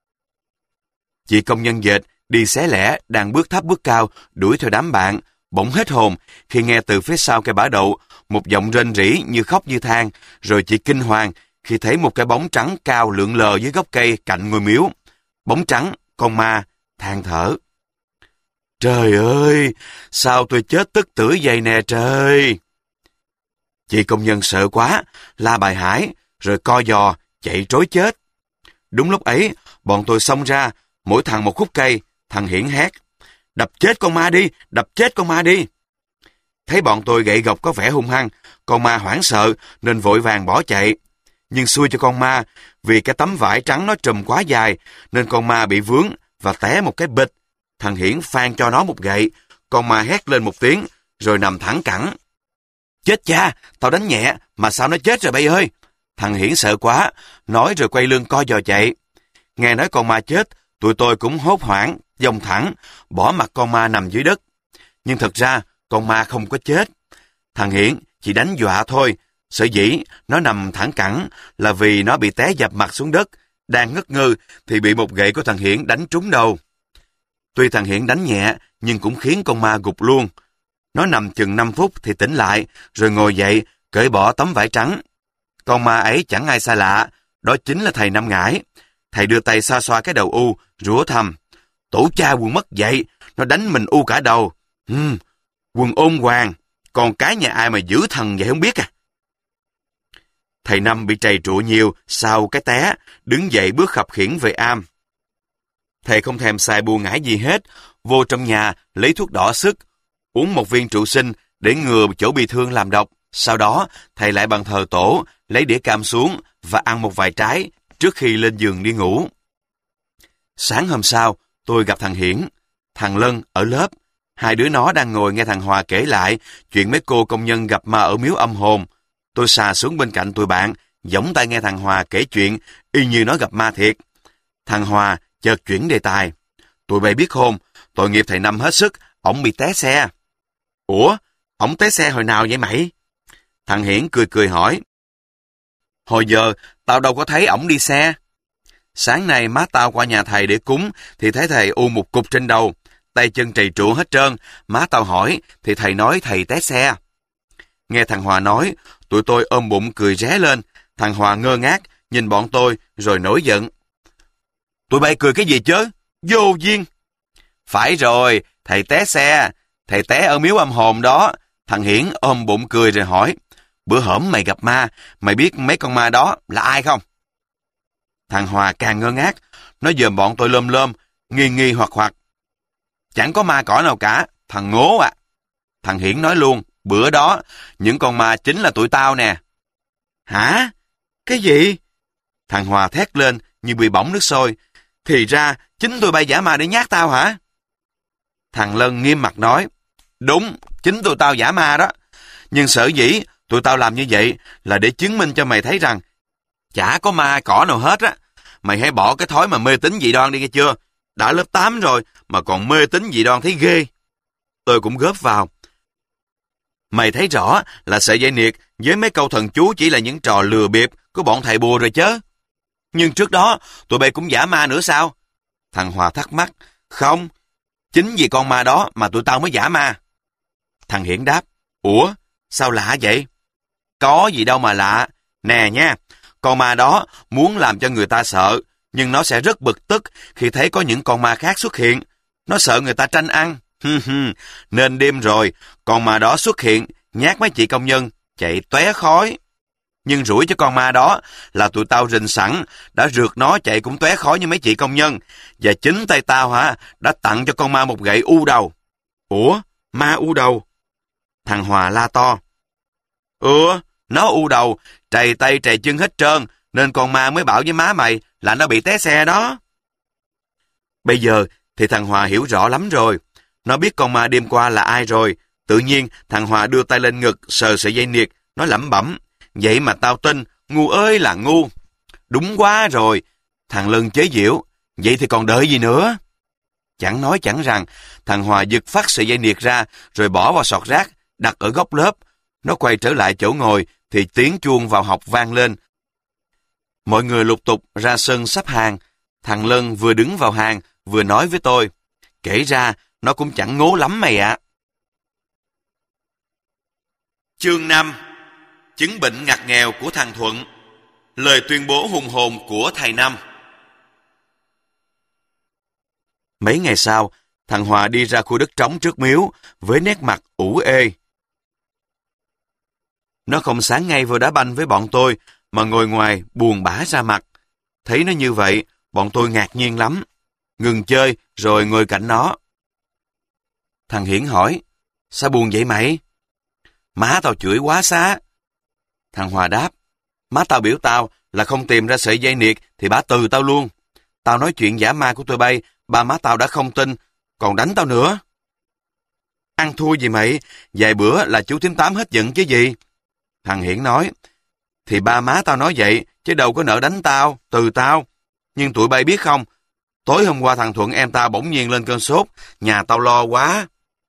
Chị công nhân dệt, đi xé lẻ, đang bước thấp bước cao, đuổi theo đám bạn, bỗng hết hồn khi nghe từ phía sau cây bả đậu, một giọng rên rỉ như khóc như than, rồi chị kinh hoàng khi thấy một cái bóng trắng cao lượn lờ dưới gốc cây cạnh ngôi miếu. Bóng trắng, con ma, than thở. Trời ơi, sao tôi chết tức tưởi vậy nè trời. Chị công nhân sợ quá, la bài hải, rồi co giò, chạy trối chết. Đúng lúc ấy, bọn tôi xông ra, mỗi thằng một khúc cây, thằng Hiển hét. Đập chết con ma đi, đập chết con ma đi. Thấy bọn tôi gậy gộc có vẻ hung hăng, con ma hoảng sợ nên vội vàng bỏ chạy. Nhưng xui cho con ma, vì cái tấm vải trắng nó trùm quá dài, nên con ma bị vướng và té một cái bịch. Thằng Hiển phang cho nó một gậy, con ma hét lên một tiếng, rồi nằm thẳng cẳng. Chết cha, tao đánh nhẹ, mà sao nó chết rồi bay ơi? Thằng Hiển sợ quá, nói rồi quay lưng co giò chạy. Nghe nói con ma chết, tụi tôi cũng hốt hoảng, dòng thẳng, bỏ mặt con ma nằm dưới đất. Nhưng thật ra, con ma không có chết. Thằng Hiển chỉ đánh dọa thôi. Sở dĩ nó nằm thẳng cẳng là vì nó bị té dập mặt xuống đất, đang ngất ngư thì bị một gậy của thằng Hiển đánh trúng đầu. Tuy thằng Hiển đánh nhẹ, nhưng cũng khiến con ma gục luôn. Nó nằm chừng năm phút thì tỉnh lại, rồi ngồi dậy, cởi bỏ tấm vải trắng. Con ma ấy chẳng ai xa lạ, đó chính là thầy Năm Ngải. Thầy đưa tay xoa xoa cái đầu u, rủa thầm. Tổ cha quần mất dậy, nó đánh mình u cả đầu. Hừm, quần ôn hoàng, còn cái nhà ai mà giữ thần vậy không biết à. Thầy Năm bị trầy trụa nhiều sau cái té, đứng dậy bước khập khiễng về am. Thầy không thèm xài bùa ngải gì hết, vô trong nhà lấy thuốc đỏ sức, uống một viên trụ sinh để ngừa chỗ bị thương làm độc. Sau đó, thầy lại bàn thờ tổ, lấy đĩa cam xuống và ăn một vài trái trước khi lên giường đi ngủ. Sáng hôm sau, tôi gặp thằng Hiển, thằng Lân ở lớp. Hai đứa nó đang ngồi nghe thằng Hòa kể lại chuyện mấy cô công nhân gặp ma ở miếu âm hồn. Tôi xà xuống bên cạnh tụi bạn, giỏng tai nghe thằng Hòa kể chuyện y như nó gặp ma thiệt. Thằng Hòa chợt chuyển đề tài. Tụi bay biết không, tội nghiệp thầy Năm hết sức, ổng bị té xe. Ủa, ổng té xe hồi nào vậy mày? Thằng Hiển cười cười hỏi. Hồi giờ, tao đâu có thấy ổng đi xe. Sáng nay má tao qua nhà thầy để cúng, thì thấy thầy u một cục trên đầu, tay chân trầy trụa hết trơn. Má tao hỏi, thì thầy nói thầy té xe. Nghe thằng Hòa nói, tụi tôi ôm bụng cười ré lên. Thằng Hòa ngơ ngác, nhìn bọn tôi, rồi nổi giận. Tụi bay cười cái gì chứ? Vô duyên. Phải rồi, thầy té xe. Thầy té ở miếu âm hồn đó. Thằng Hiển ôm bụng cười rồi hỏi. Bữa hổm mày gặp ma, mày biết mấy con ma đó là ai không? Thằng Hòa càng ngơ ngác. Nó dòm bọn tôi lơm lơm, nghi nghi hoặc hoặc. Chẳng có ma cỏ nào cả, thằng ngố à. Thằng Hiển nói luôn. Bữa đó, những con ma chính là tụi tao nè. Hả? Cái gì? Thằng Hòa thét lên như bị bỏng nước sôi. Thì ra, chính tụi bay giả ma để nhát tao hả? Thằng Lân nghiêm mặt nói. Đúng, chính tụi tao giả ma đó. Nhưng sở dĩ tụi tao làm như vậy là để chứng minh cho mày thấy rằng Chả có ma cỏ nào hết á. Mày hãy bỏ cái thói mà mê tín dị đoan đi nghe chưa? Đã lớp tám rồi mà còn mê tín dị đoan thấy ghê. Tôi cũng góp vào. Mày thấy rõ là sợi dây niệt với mấy câu thần chú chỉ là những trò lừa bịp của bọn thầy bùa rồi chứ. Nhưng trước đó tụi bay cũng giả ma nữa sao? Thằng Hòa thắc mắc. Không, chính vì con ma đó mà tụi tao mới giả ma. Thằng Hiển đáp. Ủa, sao lạ vậy? Có gì đâu mà lạ. Nè nha, con ma đó muốn làm cho người ta sợ, nhưng nó sẽ rất bực tức khi thấy có những con ma khác xuất hiện. Nó sợ người ta tranh ăn. Nên đêm rồi, con ma đó xuất hiện, nhát mấy chị công nhân, chạy tóe khói. Nhưng rủi cho con ma đó là tụi tao rình sẵn, đã rượt nó chạy cũng tóe khói như mấy chị công nhân. Và chính tay tao hả, đã tặng cho con ma một gậy u đầu. Ủa, ma u đầu? Thằng Hòa la to. Ừ, nó u đầu, trầy tay trầy chân hết trơn, nên con ma mới bảo với má mày là nó bị té xe đó. Bây giờ thì thằng Hòa hiểu rõ lắm rồi. Nó biết con ma đêm qua là ai rồi. Tự nhiên thằng Hòa đưa tay lên ngực sờ sợi dây niệt. Nó lẩm bẩm. Vậy mà tao tin, ngu ơi là ngu. Đúng quá rồi. Thằng Lân chế giễu. Vậy thì còn đợi gì nữa? Chẳng nói chẳng rằng, thằng Hòa giật phát sợi dây niệt ra rồi bỏ vào sọt rác, đặt ở góc lớp. Nó quay trở lại chỗ ngồi thì tiếng chuông vào học vang lên. Mọi người lục tục ra sân sắp hàng. Thằng Lân vừa đứng vào hàng vừa nói với tôi. Kể ra nó cũng chẳng ngố lắm mày ạ. Chương năm. Chứng bệnh ngặt nghèo của thằng Thuận. Lời tuyên bố hùng hồn của thầy Năm. Mấy ngày sau, thằng Hòa đi ra khu đất trống trước miếu với nét mặt ủ ê. Nó không sáng ngay vô đá banh với bọn tôi mà ngồi ngoài buồn bã ra mặt. Thấy nó như vậy, bọn tôi ngạc nhiên lắm. Ngừng chơi rồi ngồi cạnh nó. Thằng Hiển hỏi, sao buồn vậy mày? Má tao chửi quá xá. Thằng Hòa đáp, má tao biểu tao là không tìm ra sợi dây niệt thì bả từ tao luôn. Tao nói chuyện giả ma của tụi bay, ba má tao đã không tin, còn đánh tao nữa. Ăn thua gì mày, vài bữa là chú Thím Tám hết giận chứ gì. Thằng Hiển nói, thì ba má tao nói vậy, chứ đâu có nỡ đánh tao, từ tao. Nhưng tụi bay biết không, tối hôm qua thằng Thuận em tao bỗng nhiên lên cơn sốt, nhà tao lo quá.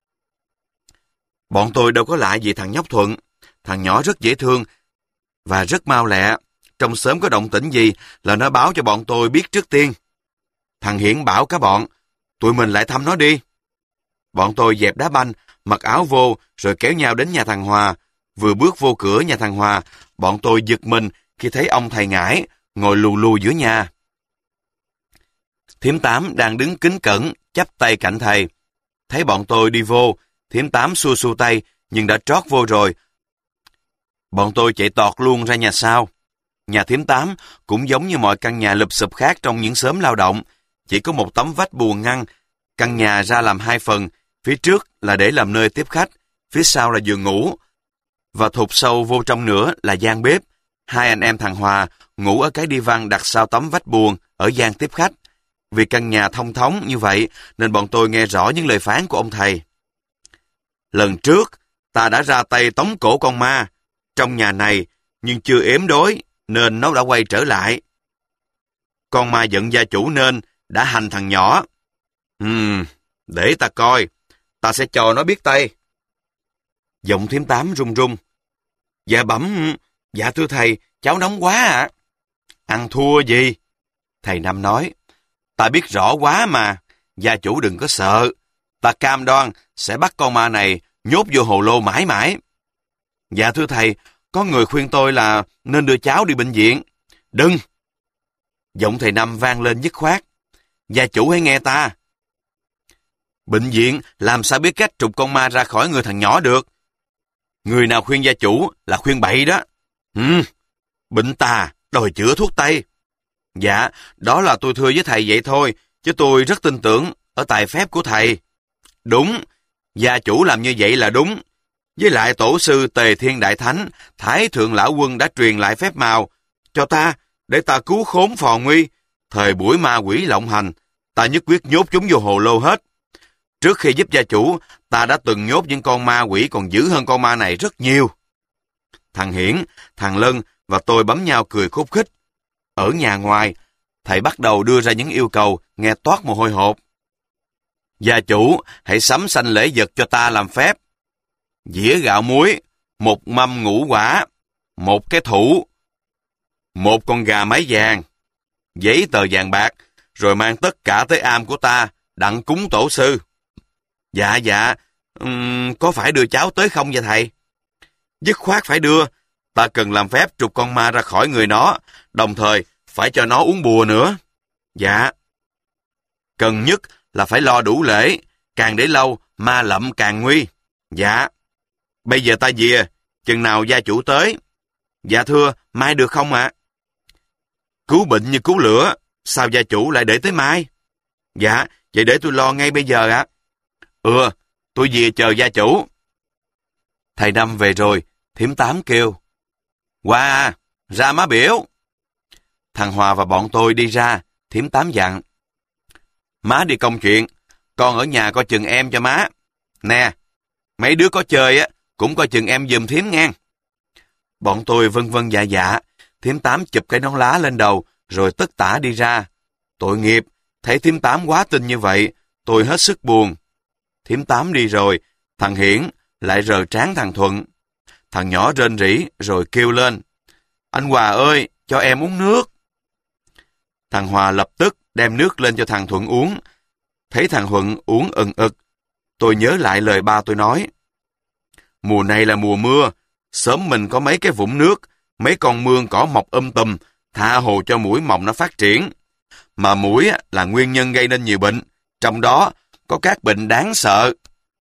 Bọn tôi đâu có lạ gì thằng nhóc Thuận. Thằng nhỏ rất dễ thương và rất mau lẹ. Trong xóm có động tĩnh gì là nó báo cho bọn tôi biết trước tiên. Thằng Hiển bảo cả bọn, tụi mình lại thăm nó đi. Bọn tôi dẹp đá banh, mặc áo vô rồi kéo nhau đến nhà thằng Hòa. Vừa bước vô cửa nhà thằng Hòa, bọn tôi giật mình khi thấy ông thầy Ngải ngồi lù lù giữa nhà. Thím Tám đang đứng kính cẩn, chắp tay cạnh thầy. Thấy bọn tôi đi vô, Thím Tám xua xua tay, nhưng đã trót vô rồi. Bọn tôi chạy tọt luôn ra nhà sau. Nhà Thím Tám cũng giống như mọi căn nhà lụp xụp khác trong những xóm lao động. Chỉ có một tấm vách buồng ngăn. Căn nhà ra làm hai phần, phía trước là để làm nơi tiếp khách, phía sau là giường ngủ. Và thụt sâu vô trong nữa là gian bếp. Hai anh em thằng Hòa ngủ ở cái đi văn đặt sau tấm vách buồng ở gian tiếp khách. Vì căn nhà thông thống như vậy nên bọn tôi nghe rõ những lời phán của ông thầy. Lần trước, ta đã ra tay tống cổ con ma trong nhà này, nhưng chưa ếm đối nên nó đã quay trở lại. Con ma giận gia chủ nên đã hành thằng nhỏ. Ừm, để ta coi, ta sẽ cho nó biết tay. Giọng Thím Tám run run. Dạ bẩm, dạ thưa thầy, cháu nóng quá ạ. À. Ăn thua gì? Thầy Năm nói. Ta biết rõ quá mà, gia chủ đừng có sợ. Ta cam đoan sẽ bắt con ma này nhốt vô hồ lô mãi mãi. Dạ thưa thầy, có người khuyên tôi là nên đưa cháu đi bệnh viện. Đừng! Giọng thầy Năm vang lên dứt khoát. Gia chủ hãy nghe ta. Bệnh viện làm sao biết cách trục con ma ra khỏi người thằng nhỏ được? Người nào khuyên gia chủ là khuyên bậy đó. Ừ, bệnh tà, đòi chữa thuốc tây. Dạ, đó là tôi thưa với thầy vậy thôi, chứ tôi rất tin tưởng ở tài phép của thầy. Đúng, gia chủ làm như vậy là đúng. Với lại tổ sư Tề Thiên Đại Thánh, Thái Thượng Lão Quân đã truyền lại phép màu cho ta để ta cứu khốn phò nguy. Thời buổi ma quỷ lộng hành, ta nhất quyết nhốt chúng vô hồ lô hết. Trước khi giúp gia chủ, ta đã từng nhốt những con ma quỷ còn dữ hơn con ma này rất nhiều. Thằng Hiển, thằng Lân và tôi bấm nhau cười khúc khích. Ở nhà ngoài, thầy bắt đầu đưa ra những yêu cầu nghe toát mồ hôi hột. Gia chủ, hãy sắm sanh lễ vật cho ta làm phép. Dĩa gạo muối, một mâm ngũ quả, một cái thủ, một con gà mái vàng, giấy tờ vàng bạc, rồi mang tất cả tới am của ta, đặng cúng tổ sư. Dạ dạ, um, có phải đưa cháu tới không vậy thầy? Dứt khoát phải đưa, ta cần làm phép trục con ma ra khỏi người nó, đồng thời phải cho nó uống bùa nữa. Dạ. Cần nhất là phải lo đủ lễ, càng để lâu, ma lậm càng nguy. Dạ. Bây giờ ta về, chừng nào gia chủ tới? Dạ thưa, mai được không ạ? Cứu bệnh như cứu lửa, sao gia chủ lại để tới mai? Dạ, vậy để tôi lo ngay bây giờ ạ. Ừ, tôi về chờ gia chủ. Thầy Năm về rồi, thím Tám kêu. Qua, ra má biểu. Thằng Hòa và bọn tôi đi ra, thím Tám dặn. Má đi công chuyện, con ở nhà coi chừng em cho má. Nè, mấy đứa có chơi á, cũng coi chừng em giùm thím ngang. Bọn tôi vân vân dạ dạ, thím Tám chụp cái nón lá lên đầu, rồi tất tả đi ra. Tội nghiệp, thấy thím Tám quá tin như vậy, tôi hết sức buồn. Thím Tám đi rồi, thằng Hiển lại rờ trán thằng Thuận. Thằng nhỏ rên rỉ rồi kêu lên. Anh Hòa ơi, cho em uống nước. Thằng Hòa lập tức đem nước lên cho thằng Thuận uống. Thấy thằng Thuận uống ừng ực, tôi nhớ lại lời ba tôi nói. Mùa này là mùa mưa, sớm mình có mấy cái vũng nước, mấy con mương cỏ mọc um tùm, tha hồ cho muỗi mồng nó phát triển. Mà muỗi là nguyên nhân gây nên nhiều bệnh, trong đó có các bệnh đáng sợ.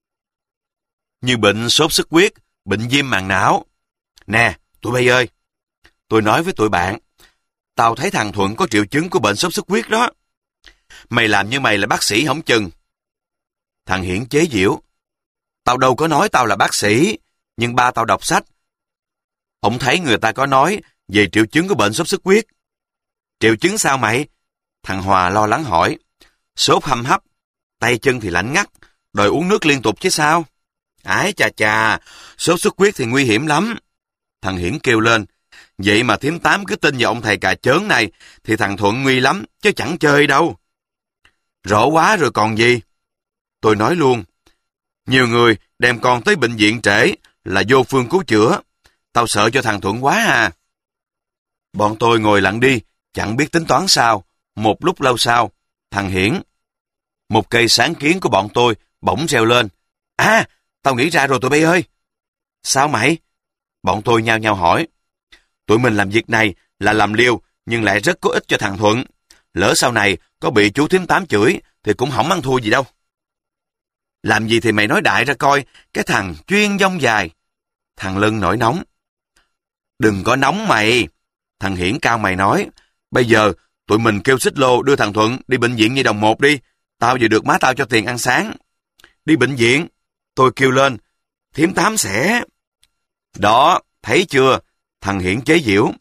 Như bệnh sốt xuất huyết, bệnh viêm màng não. Nè, tụi bay ơi, tôi nói với tụi bạn, tao thấy thằng Thuận có triệu chứng của bệnh sốt xuất huyết đó. Mày làm như mày là bác sĩ hổng chừng. Thằng Hiển chế giễu. Tao đâu có nói tao là bác sĩ, nhưng ba tao đọc sách. Ông thấy người ta có nói về triệu chứng của bệnh sốt xuất huyết. Triệu chứng sao mày? Thằng Hòa lo lắng hỏi. Sốt hăm hấp, tay chân thì lạnh ngắt, đòi uống nước liên tục chứ sao? Ái chà chà, sốt xuất huyết thì nguy hiểm lắm. Thằng Hiển kêu lên. Vậy mà thím Tám cứ tin vào ông thầy cà chớn này, thì thằng Thuận nguy lắm, chứ chẳng chơi đâu. Rõ quá rồi còn gì? Tôi nói luôn. Nhiều người đem con tới bệnh viện trễ là vô phương cứu chữa. Tao sợ cho thằng Thuận quá à. Bọn tôi ngồi lặng đi, chẳng biết tính toán sao. Một lúc lâu sau, thằng Hiển, một cây sáng kiến của bọn tôi, bỗng reo lên. À, tao nghĩ ra rồi tụi bay ơi. Sao mày? Bọn tôi nhao nhao hỏi. Tụi mình làm việc này là làm liều, nhưng lại rất có ích cho thằng Thuận. Lỡ sau này có bị chú thím Tám chửi, thì cũng không ăn thua gì đâu. Làm gì thì mày nói đại ra coi, cái thằng chuyên dông dài. Thằng Lân nổi nóng. Đừng có nóng mày. Thằng Hiển cao mày nói. Bây giờ tụi mình kêu xích lô đưa thằng Thuận đi bệnh viện Nhi Đồng một đi. Tao vừa được má tao cho tiền ăn sáng. Đi bệnh viện. Tôi kêu lên. Thím Tám sẽ. Đó, thấy chưa? Thằng Hiển chế giễu.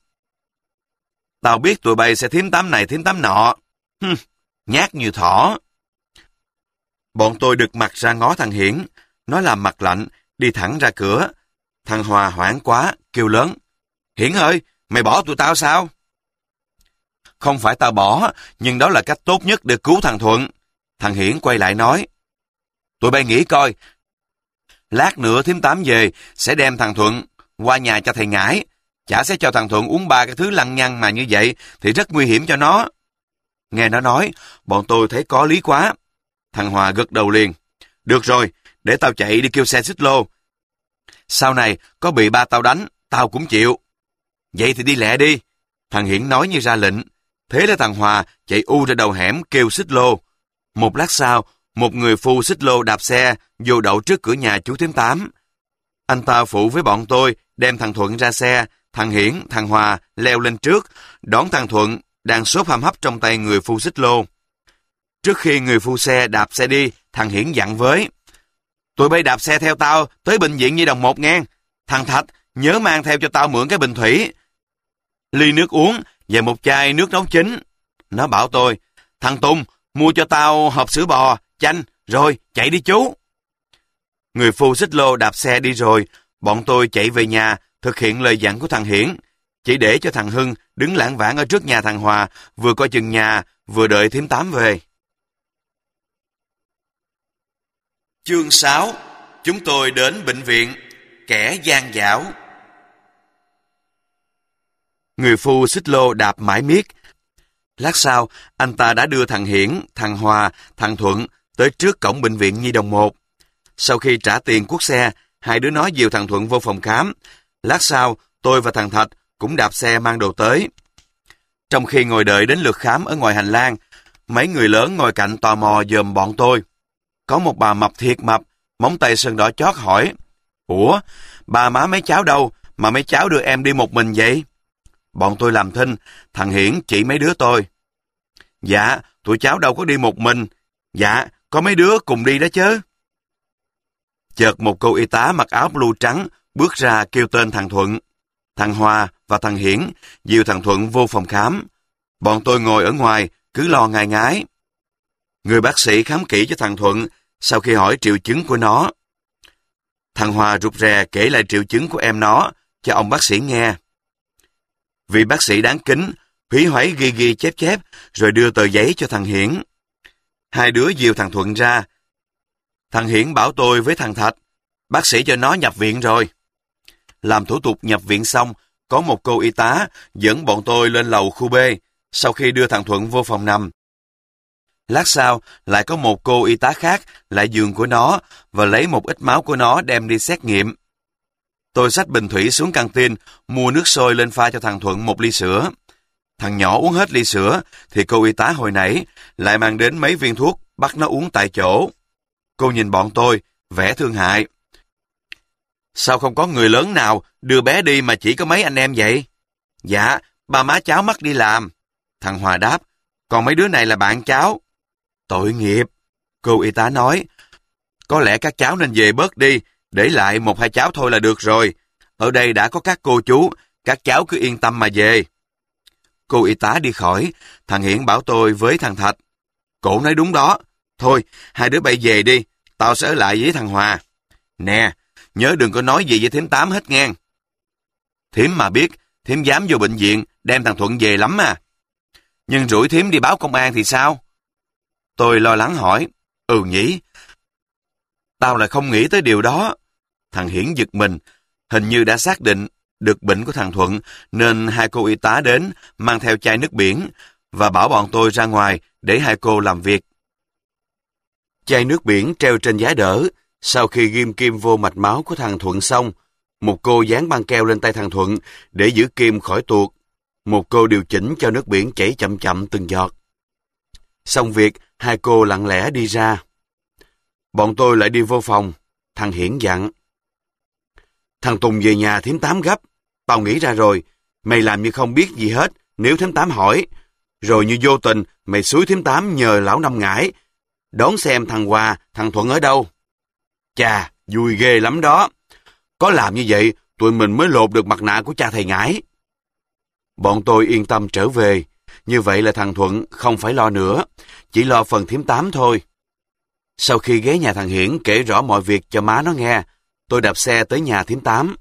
Tao biết tụi bay sẽ thím Tám này thím Tám nọ. Hừm, nhát như thỏ. Bọn tôi đực mặt ra ngó thằng Hiển. Nó làm mặt lạnh, đi thẳng ra cửa. Thằng Hòa hoảng quá, kêu lớn. Hiển ơi, mày bỏ tụi tao sao? Không phải tao bỏ, nhưng đó là cách tốt nhất để cứu thằng Thuận. Thằng Hiển quay lại nói. Tụi bay nghĩ coi. Lát nữa thím Tám về, sẽ đem thằng Thuận qua nhà cho thầy Ngải. Chả sẽ cho thằng Thuận uống ba cái thứ lăng nhăng mà như vậy, thì rất nguy hiểm cho nó. Nghe nó nói, bọn tôi thấy có lý quá. Thằng Hòa gật đầu liền. Được rồi, để tao chạy đi kêu xe xích lô. Sau này, có bị ba tao đánh, tao cũng chịu. Vậy thì đi lẹ đi. Thằng Hiển nói như ra lệnh. Thế là thằng Hòa chạy u ra đầu hẻm kêu xích lô. Một lát sau, một người phu xích lô đạp xe vô đậu trước cửa nhà chú thím Tám. Anh ta phụ với bọn tôi đem thằng Thuận ra xe. Thằng Hiển, thằng Hòa leo lên trước, đón thằng Thuận đang sốt hăm hấp trong tay người phu xích lô. Trước khi người phu xe đạp xe đi, thằng Hiển dặn với. Tụi bay đạp xe theo tao tới bệnh viện Nhi Đồng một ngang. Thằng Thạch nhớ mang theo cho tao mượn cái bình thủy, ly nước uống và một chai nước nấu chín. Nó bảo tôi. Thằng Tùng mua cho tao hộp sữa bò, chanh, rồi chạy đi chú. Người phu xích lô đạp xe đi rồi, bọn tôi chạy về nhà thực hiện lời dặn của thằng Hiển. chỉ để cho thằng Hưng đứng lảng vảng ở trước nhà thằng Hòa, vừa coi chừng nhà, vừa đợi thím Tám về. Chương sáu. Chúng tôi đến bệnh viện. Kẻ gian dảo. Người phu xích lô đạp mãi miết. Lát sau, anh ta đã đưa thằng Hiển, thằng Hòa, thằng Thuận tới trước cổng bệnh viện Nhi Đồng một. Sau khi trả tiền cuốc xe, hai đứa nó dìu thằng Thuận vô phòng khám. Lát sau, tôi và thằng Thạch cũng đạp xe mang đồ tới. Trong khi ngồi đợi đến lượt khám ở ngoài hành lang, mấy người lớn ngồi cạnh tò mò dòm bọn tôi. Có một bà mập thiệt mập, móng tay sưng đỏ chót hỏi: "Ủa, ba má mấy cháu đâu mà mấy cháu đưa em đi một mình vậy?" Bọn tôi làm thinh, thằng Hiển chỉ mấy đứa tôi: "Dạ, tụi cháu đâu có đi một mình. Dạ, có mấy đứa cùng đi đó chứ." Chợt một cô y tá mặc áo blue trắng bước ra kêu tên thằng Thuận. Thằng Hòa và thằng Hiển dìu thằng Thuận vô phòng khám. Bọn tôi ngồi ở ngoài, cứ lo ngai ngái. Người bác sĩ khám kỹ cho thằng Thuận, sau khi hỏi triệu chứng của nó. Thằng Hòa rụt rè kể lại triệu chứng của em nó cho ông bác sĩ nghe. Vị bác sĩ đáng kính, húy hoáy ghi ghi chép chép, rồi đưa tờ giấy cho thằng Hiển. Hai đứa dìu thằng Thuận ra. Thằng Hiển bảo tôi với thằng Thạch: "Bác sĩ cho nó nhập viện rồi." Làm thủ tục nhập viện xong, có một cô y tá dẫn bọn tôi lên lầu khu B, sau khi đưa thằng Thuận vô phòng nằm. Lát sau, lại có một cô y tá khác lại giường của nó và lấy một ít máu của nó đem đi xét nghiệm. Tôi xách bình thủy xuống căng tin, mua nước sôi lên pha cho thằng Thuận một ly sữa. Thằng nhỏ uống hết ly sữa, thì cô y tá hồi nãy lại mang đến mấy viên thuốc bắt nó uống tại chỗ. Cô nhìn bọn tôi, vẻ thương hại: "Sao không có người lớn nào đưa bé đi mà chỉ có mấy anh em vậy?" "Dạ, ba má cháu mắc đi làm." Thằng Hòa đáp: "Còn mấy đứa này là bạn cháu." "Tội nghiệp," cô y tá nói. "Có lẽ các cháu nên về bớt đi, để lại một hai cháu thôi là được rồi. Ở đây đã có các cô chú, các cháu cứ yên tâm mà về." Cô y tá đi khỏi, thằng Hiển bảo tôi với thằng Thạch: "Cổ nói đúng đó. Thôi, hai đứa bay về đi, tao sẽ ở lại với thằng Hòa. Nè, nhớ đừng có nói gì với thím Tám hết ngang. Thím mà biết, thím dám vô bệnh viện đem thằng Thuận về lắm à. Nhưng rủi thím đi báo công an thì sao?" Tôi lo lắng hỏi: "Ừ nhỉ, tao lại không nghĩ tới điều đó." Thằng Hiển giật mình, hình như đã xác định được bệnh của thằng Thuận, nên hai cô y tá đến mang theo chai nước biển và bảo bọn tôi ra ngoài để hai cô làm việc. Chai nước biển treo trên giá đỡ. Sau khi ghim kim vô mạch máu của thằng Thuận xong, một cô dán băng keo lên tay thằng Thuận để giữ kim khỏi tuột. Một cô điều chỉnh cho nước biển chảy chậm chậm từng giọt. Xong việc, hai cô lặng lẽ đi ra. Bọn tôi lại đi vô phòng. Thằng Hiển dặn: "Thằng Tùng về nhà thím Tám gấp. Tao nghĩ ra rồi. Mày làm như không biết gì hết nếu thím Tám hỏi. Rồi như vô tình mày xúi thím Tám nhờ lão Năm Ngải đón xem thằng Hòa, thằng Thuận ở đâu. Chà, vui ghê lắm đó. Có làm như vậy, tụi mình mới lột được mặt nạ của cha thầy Ngải." Bọn tôi yên tâm trở về. Như vậy là thằng Thuận không phải lo nữa, chỉ lo phần thím Tám thôi. Sau khi ghé nhà thằng Hiển kể rõ mọi việc cho má nó nghe, tôi đạp xe tới nhà thím Tám.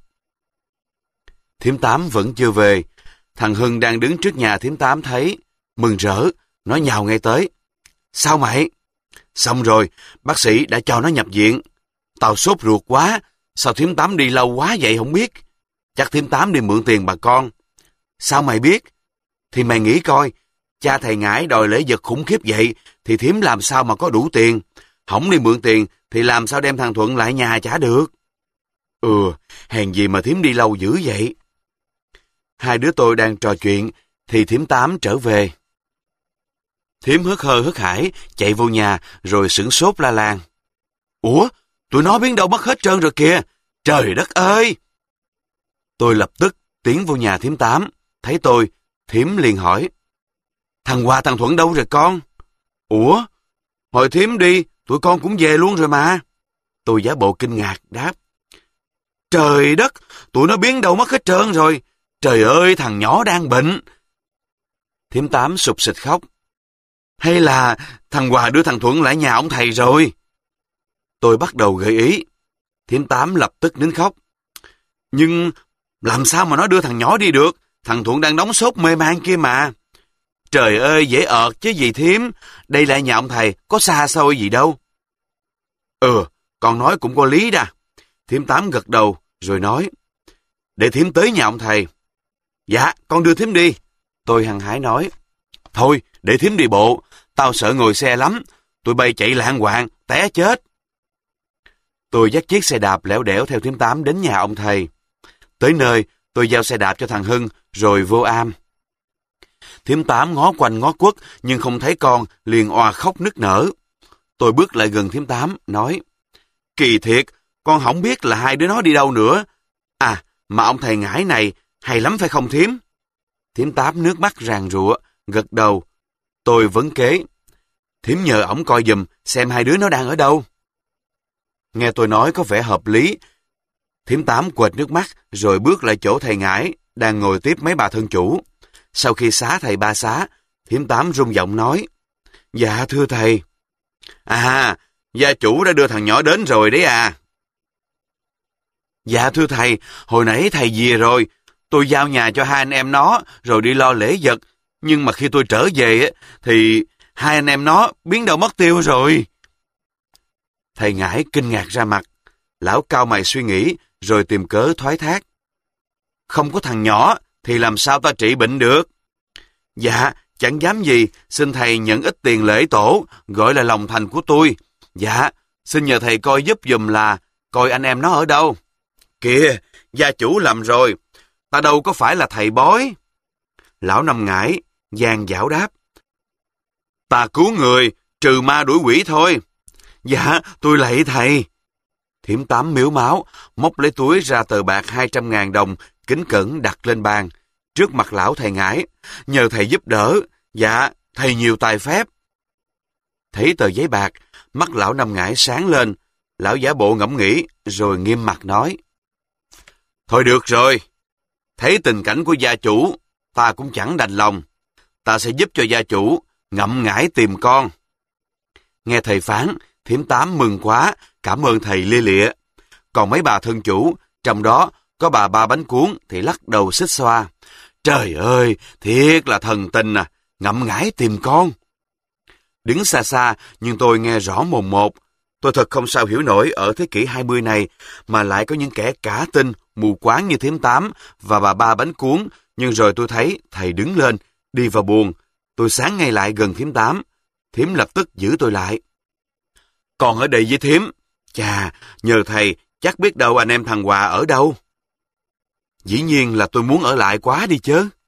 Thím Tám vẫn chưa về. Thằng Hưng đang đứng trước nhà thím Tám thấy, mừng rỡ, nó nhào ngay tới: "Sao mày?" "Xong rồi, bác sĩ đã cho nó nhập viện. Tao sốt ruột quá, sao thím Tám đi lâu quá vậy không biết. Chắc thím Tám đi mượn tiền bà con." "Sao mày biết?" "Thì mày nghĩ coi, cha thầy Ngải đòi lễ vật khủng khiếp vậy, thì thím làm sao mà có đủ tiền. Hổng đi mượn tiền, thì làm sao đem thằng Thuận lại nhà trả được." "Ừ, hèn gì mà thím đi lâu dữ vậy." Hai đứa tôi đang trò chuyện, thì thím Tám trở về. Thím hớt hơ hớt hải, chạy vô nhà, rồi sửng sốt la làng: "Ủa, tụi nó biến đâu mất hết trơn rồi kìa. Trời đất ơi!" Tôi lập tức tiến vô nhà thím Tám. Thấy tôi, thím liền hỏi: "Thằng Hòa, thằng Thuận đâu rồi con?" "Ủa, hồi thím đi, tụi con cũng về luôn rồi mà." Tôi giả bộ kinh ngạc đáp: "Trời đất, tụi nó biến đâu mất hết trơn rồi. Trời ơi, thằng nhỏ đang bệnh." Thím Tám sụp sịch khóc: "Hay là thằng Hòa đưa thằng Thuận lại nhà ông thầy rồi?" Tôi bắt đầu gợi ý. Thím Tám lập tức nín khóc: "Nhưng làm sao mà nó đưa thằng nhỏ đi được? thằng Thuận đang nóng sốt mê man kia mà. Trời ơi, dễ ợt chứ gì thím, đây là nhà ông thầy, có xa xôi gì đâu. Ừ, con nói cũng có lý đà. Thím Tám gật đầu, rồi nói, để thím tới nhà ông thầy. Dạ, con đưa thím đi. Tôi hăng hái nói, thôi, để thím đi bộ, tao sợ ngồi xe lắm, tụi bay chạy lạng quạng, té chết. Tôi dắt chiếc xe đạp lẻo đẻo theo thím Tám đến nhà ông thầy. Tới nơi, tôi giao xe đạp cho thằng Hưng, rồi vô am. Thím Tám ngó quanh ngó quất, nhưng không thấy con, liền òa khóc nức nở. Tôi bước lại gần thím Tám, nói, kỳ thiệt, con không biết là hai đứa nó đi đâu nữa. À, mà ông thầy Ngải này, hay lắm phải không thím? Thím Tám nước mắt ràn rụa, gật đầu. Tôi vấn kế, thím nhờ ổng coi giùm, xem hai đứa nó đang ở đâu. Nghe tôi nói có vẻ hợp lý. Thím Tám quệt nước mắt, rồi bước lại chỗ thầy Ngải, đang ngồi tiếp mấy bà thân chủ. Sau khi xá thầy ba xá, thím Tám rung giọng nói, dạ thưa thầy. À, gia chủ đã đưa thằng nhỏ đến rồi đấy à. Dạ thưa thầy, hồi nãy thầy về rồi, tôi giao nhà cho hai anh em nó, rồi đi lo lễ vật. Nhưng mà khi tôi trở về, thì hai anh em nó biến đâu mất tiêu rồi. Thầy Ngải kinh ngạc ra mặt. Lão cau mày suy nghĩ, rồi tìm cớ thoái thác. Không có thằng nhỏ, thì làm sao ta trị bệnh được? Dạ, chẳng dám gì, xin thầy nhận ít tiền lễ tổ, gọi là lòng thành của tôi. Dạ, xin nhờ thầy coi giúp giùm là, coi anh em nó ở đâu. Kìa, gia chủ lầm rồi, ta đâu có phải là thầy bói. Lão Năm Ngải, gian dảo đáp. Ta cứu người, trừ ma đuổi quỷ thôi. Dạ, tôi lạy thầy. Thím Tám miếu máu, móc lấy túi ra tờ bạc hai trăm ngàn đồng, kính cẩn đặt lên bàn, trước mặt lão thầy Ngải. Nhờ thầy giúp đỡ, dạ, thầy nhiều tài phép. Thấy tờ giấy bạc, mắt lão Năm Ngải sáng lên, lão giả bộ ngẫm nghĩ, rồi nghiêm mặt nói. Thôi được rồi, thấy tình cảnh của gia chủ, ta cũng chẳng đành lòng. Ta sẽ giúp cho gia chủ, ngậm ngải tìm con. Nghe thầy phán, thím Tám mừng quá, cảm ơn thầy lia lịa. Còn mấy bà thân chủ, trong đó có bà Ba Bánh Cuốn thì lắc đầu xích xoa. Trời ơi, thiệt là thần tình à, ngậm ngải tìm con. Đứng xa xa, nhưng tôi nghe rõ mồn một. Tôi thật không sao hiểu nổi ở thế kỷ hai mươi này, mà lại có những kẻ cả tin, mù quáng như thím Tám và bà Ba Bánh Cuốn. Nhưng rồi tôi thấy thầy đứng lên, đi vào buồng. Tôi sáng ngay lại gần thím Tám. Thím lập tức giữ tôi lại. Còn ở đây với thím. Chà, nhờ thầy, chắc biết đâu anh em thằng Hòa ở đâu. Dĩ nhiên là tôi muốn ở lại quá đi chứ.